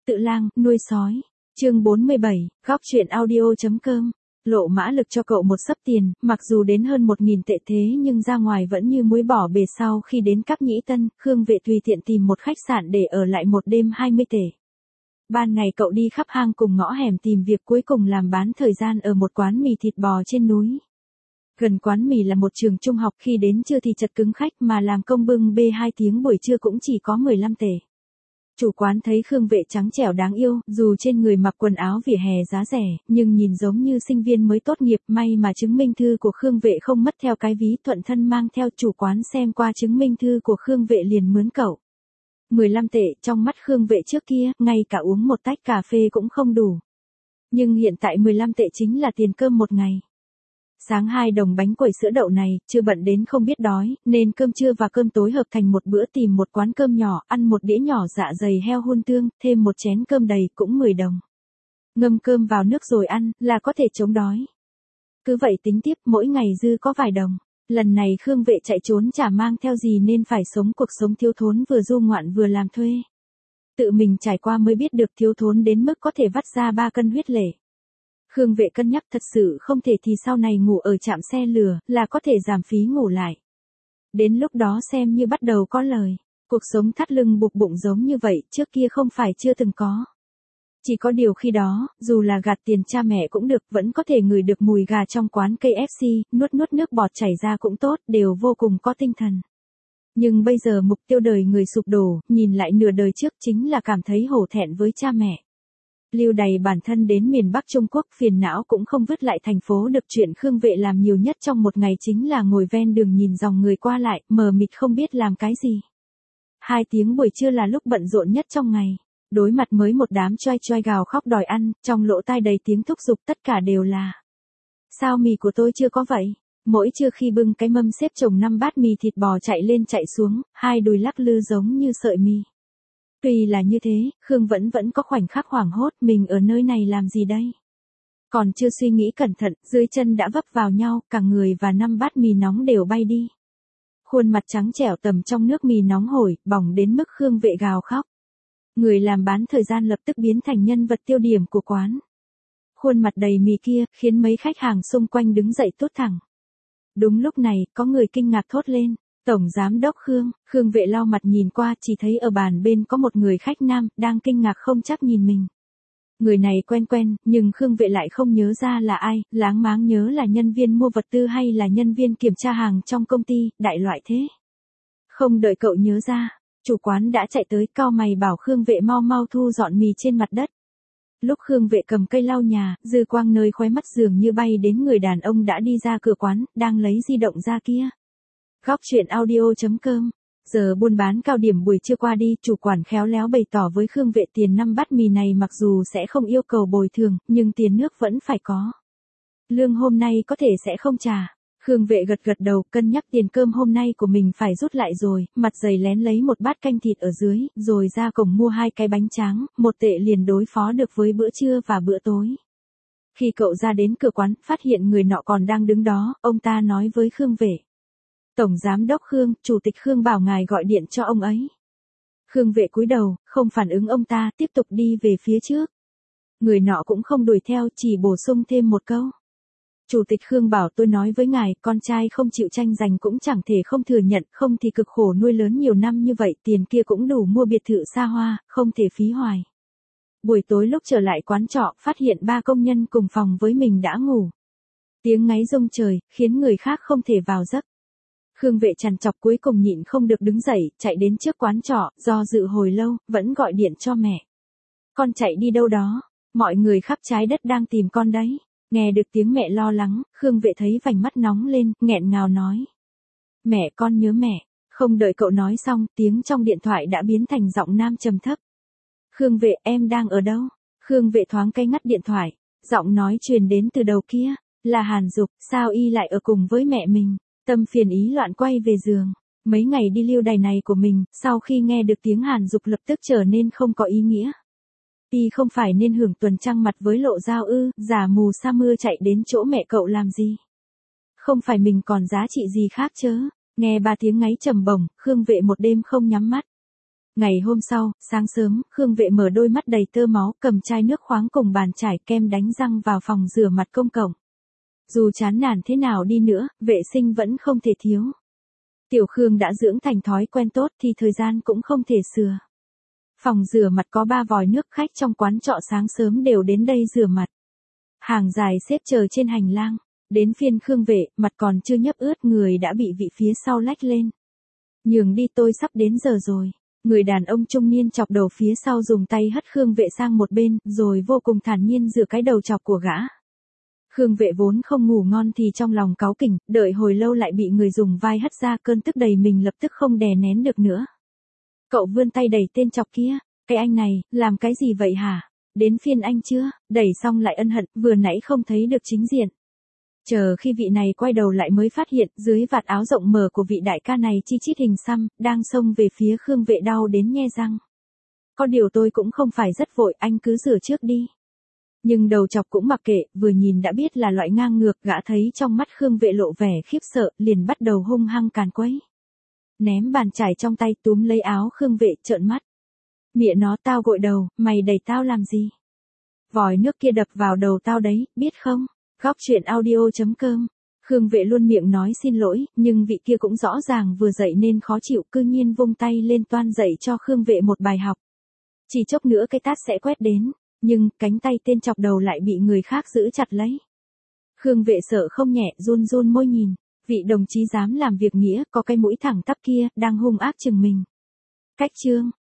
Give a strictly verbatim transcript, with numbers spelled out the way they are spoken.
tự lang, nuôi sói. Chương bốn mươi bảy, góc truyện audio.com. Lộ mã lực cho cậu một xấp tiền, mặc dù đến hơn một nghìn tệ thế nhưng ra ngoài vẫn như muối bỏ bề. Sau khi đến Cáp Nhĩ Tân, Khương Vệ tùy tiện tìm một khách sạn để ở lại một đêm hai mươi tệ. Ban ngày cậu đi khắp hang cùng ngõ hẻm tìm việc, cuối cùng làm bán thời gian ở một quán mì thịt bò trên núi. Gần quán mì là một trường trung học, khi đến trưa thì chật cứng khách, mà làm công bưng bê hai tiếng buổi trưa cũng chỉ có mười lăm tệ. Chủ quán thấy Khương Vệ trắng trẻo đáng yêu, dù trên người mặc quần áo vỉa hè giá rẻ, nhưng nhìn giống như sinh viên mới tốt nghiệp. May mà chứng minh thư của Khương Vệ không mất theo cái ví, thuận thân mang theo. Chủ quán xem qua chứng minh thư của Khương Vệ liền mướn cậu. mười lăm tệ, trong mắt Khương Vệ trước kia, ngay cả uống một tách cà phê cũng không đủ. Nhưng hiện tại mười lăm tệ chính là tiền cơm một ngày. Sáng hai đồng bánh quẩy sữa đậu này, chưa bận đến không biết đói, nên cơm trưa và cơm tối hợp thành một bữa. Tìm một quán cơm nhỏ, ăn một đĩa nhỏ dạ dày heo hun tương, thêm một chén cơm đầy, cũng mười đồng. Ngâm cơm vào nước rồi ăn, là có thể chống đói. Cứ vậy tính tiếp, mỗi ngày dư có vài đồng. Lần này Khương Vệ chạy trốn chả mang theo gì nên phải sống cuộc sống thiếu thốn, vừa du ngoạn vừa làm thuê. Tự mình trải qua mới biết được thiếu thốn đến mức có thể vắt ra ba cân huyết lệ. Khương Vệ cân nhắc, thật sự không thể thì sau này ngủ ở trạm xe lửa, là có thể giảm phí ngủ lại. Đến lúc đó xem như bắt đầu có lời. Cuộc sống thắt lưng buộc bụng giống như vậy, trước kia không phải chưa từng có. Chỉ có điều khi đó, dù là gạt tiền cha mẹ cũng được, vẫn có thể ngửi được mùi gà trong quán ca ép xê, nuốt nuốt nước bọt chảy ra cũng tốt, đều vô cùng có tinh thần. Nhưng bây giờ mục tiêu đời người sụp đổ, nhìn lại nửa đời trước chính là cảm thấy hổ thẹn với cha mẹ. Lưu đày bản thân đến miền Bắc Trung Quốc, phiền não cũng không vứt lại thành phố được. Chuyện Khương Vệ làm nhiều nhất trong một ngày chính là ngồi ven đường nhìn dòng người qua lại, mờ mịt không biết làm cái gì. Hai tiếng buổi trưa là lúc bận rộn nhất trong ngày. Đối mặt mới một đám choai choai gào khóc đòi ăn, trong lỗ tai đầy tiếng thúc giục, tất cả đều là: sao mì của tôi chưa có vậy? Mỗi trưa khi bưng cái mâm xếp chồng năm bát mì thịt bò chạy lên chạy xuống, hai đùi lắc lư giống như sợi mì. Tuy là như thế, Khương vẫn vẫn có khoảnh khắc hoảng hốt, mình ở nơi này làm gì đây? Còn chưa suy nghĩ cẩn thận, dưới chân đã vấp vào nhau, cả người và năm bát mì nóng đều bay đi. Khuôn mặt trắng trẻo tầm trong nước mì nóng hổi, bỏng đến mức Khương Vệ gào khóc. Người làm bán thời gian lập tức biến thành nhân vật tiêu điểm của quán. Khuôn mặt đầy mì kia, khiến mấy khách hàng xung quanh đứng dậy tốt thẳng. Đúng lúc này, có người kinh ngạc thốt lên: Tổng Giám Đốc Khương. Khương Vệ lau mặt nhìn qua, chỉ thấy ở bàn bên có một người khách nam, đang kinh ngạc không chắc nhìn mình. Người này quen quen, nhưng Khương Vệ lại không nhớ ra là ai, láng máng nhớ là nhân viên mua vật tư hay là nhân viên kiểm tra hàng trong công ty, đại loại thế. Không đợi cậu nhớ ra, chủ quán đã chạy tới, cau mày bảo Khương Vệ mau mau thu dọn mì trên mặt đất. Lúc Khương Vệ cầm cây lau nhà, dư quang nơi khóe mắt dường như bay đến người đàn ông đã đi ra cửa quán, đang lấy di động ra kia. Góc truyện audio.com. Giờ buôn bán cao điểm buổi trưa qua đi, chủ quán khéo léo bày tỏ với Khương Vệ tiền năm bát mì này mặc dù sẽ không yêu cầu bồi thường, nhưng tiền nước vẫn phải có. Lương hôm nay có thể sẽ không trả. Khương Vệ gật gật đầu, cân nhắc tiền cơm hôm nay của mình phải rút lại rồi, mặt dày lén lấy một bát canh thịt ở dưới, rồi ra cổng mua hai cái bánh tráng, một tệ liền đối phó được với bữa trưa và bữa tối. Khi cậu ra đến cửa quán, phát hiện người nọ còn đang đứng đó, ông ta nói với Khương Vệ: Tổng Giám Đốc Khương, Chủ tịch Khương bảo ngài gọi điện cho ông ấy. Khương Vệ cúi đầu, không phản ứng ông ta, tiếp tục đi về phía trước. Người nọ cũng không đuổi theo, chỉ bổ sung thêm một câu: Chủ tịch Khương bảo tôi nói với ngài, con trai không chịu tranh giành cũng chẳng thể không thừa nhận, không thì cực khổ nuôi lớn nhiều năm như vậy, tiền kia cũng đủ mua biệt thự xa hoa, không thể phí hoài. Buổi tối lúc trở lại quán trọ, phát hiện ba công nhân cùng phòng với mình đã ngủ. Tiếng ngáy rung trời, khiến người khác không thể vào giấc. Khương Vệ trằn trọc cuối cùng nhịn không được đứng dậy, chạy đến trước quán trọ, do dự hồi lâu, vẫn gọi điện cho mẹ. Con chạy đi đâu đó? Mọi người khắp trái đất đang tìm con đấy. Nghe được tiếng mẹ lo lắng, Khương Vệ thấy vành mắt nóng lên, nghẹn ngào nói: Mẹ, con nhớ mẹ. Không đợi cậu nói xong, tiếng trong điện thoại đã biến thành giọng nam trầm thấp: Khương Vệ, em đang ở đâu? Khương Vệ thoáng cay ngắt điện thoại, giọng nói truyền đến từ đầu kia, là Hàn Dục. Sao y lại ở cùng với mẹ mình? Tâm phiền ý loạn quay về giường. Mấy ngày đi lưu đày này của mình, sau khi nghe được tiếng Hàn Dục lập tức trở nên không có ý nghĩa. Y không phải nên hưởng tuần trăng mặt với Lộ Giao ư? Giả mù sa mưa chạy đến chỗ mẹ cậu làm gì? Không phải mình còn giá trị gì khác chớ? Nghe ba tiếng ngáy trầm bổng, Khương Vệ một đêm không nhắm mắt. Ngày hôm sau, sáng sớm, Khương Vệ mở đôi mắt đầy tơ máu, cầm chai nước khoáng cùng bàn chải kem đánh răng vào phòng rửa mặt công cộng. Dù chán nản thế nào đi nữa, vệ sinh vẫn không thể thiếu. Tiểu Khương đã dưỡng thành thói quen tốt thì thời gian cũng không thể sửa. Phòng rửa mặt có ba vòi nước, khách trong quán trọ sáng sớm đều đến đây rửa mặt. Hàng dài xếp chờ trên hành lang. Đến phiên Khương Vệ, mặt còn chưa nhấp ướt, người đã bị vị phía sau lách lên. Nhường đi, tôi sắp đến giờ rồi. Người đàn ông trung niên chọc đầu phía sau dùng tay hất Khương Vệ sang một bên, rồi vô cùng thản nhiên rửa cái đầu chọc của gã. Khương Vệ vốn không ngủ ngon thì trong lòng cáu kỉnh, đợi hồi lâu lại bị người dùng vai hất ra, cơn tức đầy mình lập tức không đè nén được nữa. Cậu vươn tay đẩy tên chọc kia, cái anh này, làm cái gì vậy hả? Đến phiên anh chưa? Đẩy xong lại ân hận, vừa nãy không thấy được chính diện. Chờ khi vị này quay đầu lại mới phát hiện, dưới vạt áo rộng mở của vị đại ca này chi chít hình xăm, đang xông về phía Khương Vệ đau đến nhe răng. Có điều tôi cũng không phải rất vội, anh cứ rửa trước đi. Nhưng đầu chọc cũng mặc kệ, vừa nhìn đã biết là loại ngang ngược, gã thấy trong mắt Khương Vệ lộ vẻ khiếp sợ, liền bắt đầu hung hăng càn quấy. Ném bàn chải trong tay, túm lấy áo Khương Vệ, trợn mắt. Mẹ nó, tao gội đầu, mày đẩy tao làm gì? Vòi nước kia đập vào đầu tao đấy, biết không? Góc chuyện audio chấm com. Khương Vệ luôn miệng nói xin lỗi, nhưng vị kia cũng rõ ràng vừa dậy nên khó chịu, cư nhiên vung tay lên toan dậy cho Khương Vệ một bài học. Chỉ chốc nữa cái tát sẽ quét đến, nhưng cánh tay tên chọc đầu lại bị người khác giữ chặt lấy. Khương Vệ sợ không nhẹ, run run môi nhìn, vị đồng chí dám làm việc nghĩa, có cái mũi thẳng tắp kia, đang hung ác chừng mình. Cách chương.